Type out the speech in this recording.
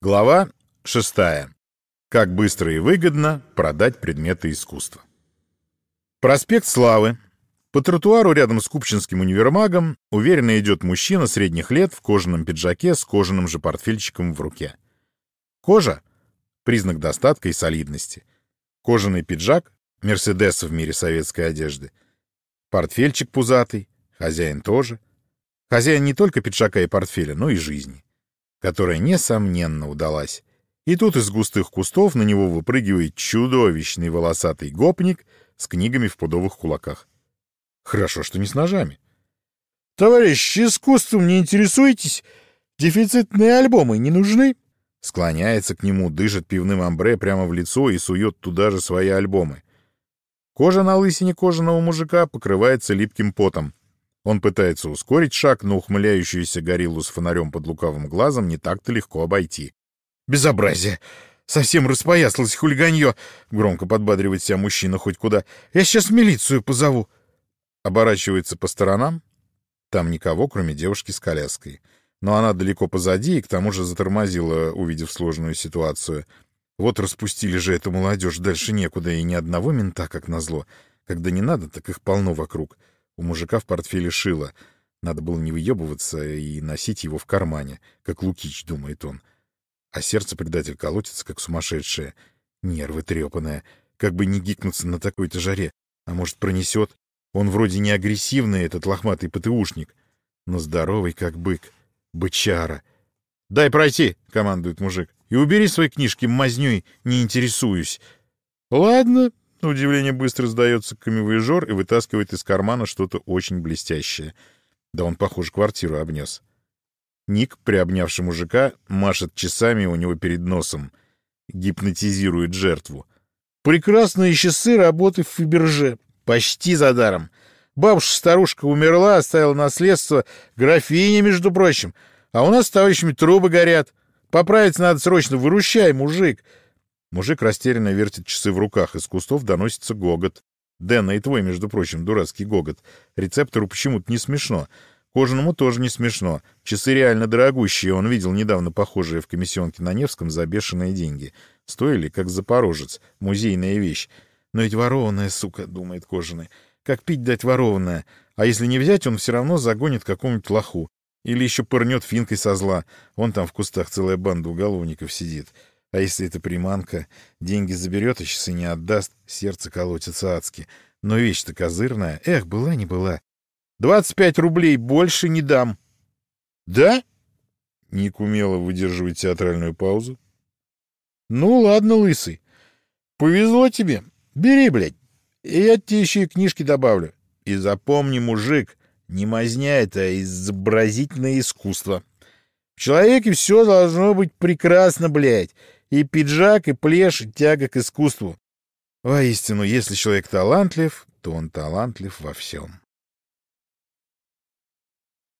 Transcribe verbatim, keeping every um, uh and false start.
Глава шестая. Как быстро и выгодно продать предметы искусства. Проспект Славы. По тротуару рядом с Купчинским универмагом уверенно идет мужчина средних лет в кожаном пиджаке с кожаным же портфельчиком в руке. Кожа — признак достатка и солидности. Кожаный пиджак — Мерседес в мире советской одежды. Портфельчик пузатый, хозяин тоже. Хозяин не только пиджака и портфеля, но и жизни, которая, несомненно, удалась. И тут из густых кустов на него выпрыгивает чудовищный волосатый гопник с книгами в пудовых кулаках. Хорошо, что не с ножами. — Товарищ, искусством не интересуетесь? Дефицитные альбомы не нужны? Склоняется к нему, дышит пивным амбре прямо в лицо и сует туда же свои альбомы. Кожа на лысине кожаного мужика покрывается липким потом. Он пытается ускорить шаг, но ухмыляющуюся гориллу с фонарем под лукавым глазом не так-то легко обойти. «Безобразие! Совсем распоясалось хулиганье!» — громко подбадривает себя мужчина хоть куда. «Я сейчас милицию позову!» Оборачивается по сторонам. Там никого, кроме девушки с коляской. Но она далеко позади и к тому же затормозила, увидев сложную ситуацию. Вот распустили же эту молодежь, дальше некуда, и ни одного мента, как назло. Когда не надо, так их полно вокруг. У мужика в портфеле шило. Надо было не выебываться и носить его в кармане, как Лукич, думает он. А сердце предатель колотится, как сумасшедшее. Нервы трепаные. Как бы не гикнуться на такой-то жаре. А может, пронесет? Он вроде не агрессивный, этот лохматый ПТУшник, но здоровый, как бык. Бычара. «Дай пройти!» — командует мужик. «И убери свои книжки, мазнёй, не интересуюсь». «Ладно». На удивление быстро сдается камевояжер и вытаскивает из кармана что-то очень блестящее. Да он, похоже, квартиру обнес. Ник, приобнявший мужика, машет часами у него перед носом. Гипнотизирует жертву. «Прекрасные часы работы в Фаберже. Почти за даром. Бабушка-старушка умерла, оставила наследство, графиня, между прочим. А у нас с товарищами трубы горят. Поправиться надо срочно. Выручай, мужик!» Мужик растерянно вертит часы в руках. Из кустов доносится гогот. Дэна и твой, между прочим, дурацкий гогот. Рецептору почему-то не смешно. Кожаному тоже не смешно. Часы реально дорогущие. Он видел недавно похожие в комиссионке на Невском за бешеные деньги. Стоили, как запорожец. Музейная вещь. Но ведь ворованная, сука, думает Кожаный. Как пить дать ворованное? А если не взять, он все равно загонит какому-нибудь лоху. Или еще пырнет финкой со зла. Вон там в кустах целая банда уголовников сидит. А если это приманка, деньги заберет, а часы не отдаст, сердце колотится адски. Но вещь-то козырная. Эх, была не была. «Двадцать пять рублей больше не дам». «Да?» Ник умело выдерживает театральную паузу. «Ну ладно, лысый. Повезло тебе. Бери, блядь. И я тебе еще и книжки добавлю. И запомни, мужик, не мазня это, а изобразительное искусство. В человеке все должно быть прекрасно, блядь. И пиджак, и плешь, и тяга к искусству. Воистину, если человек талантлив, то он талантлив во всем».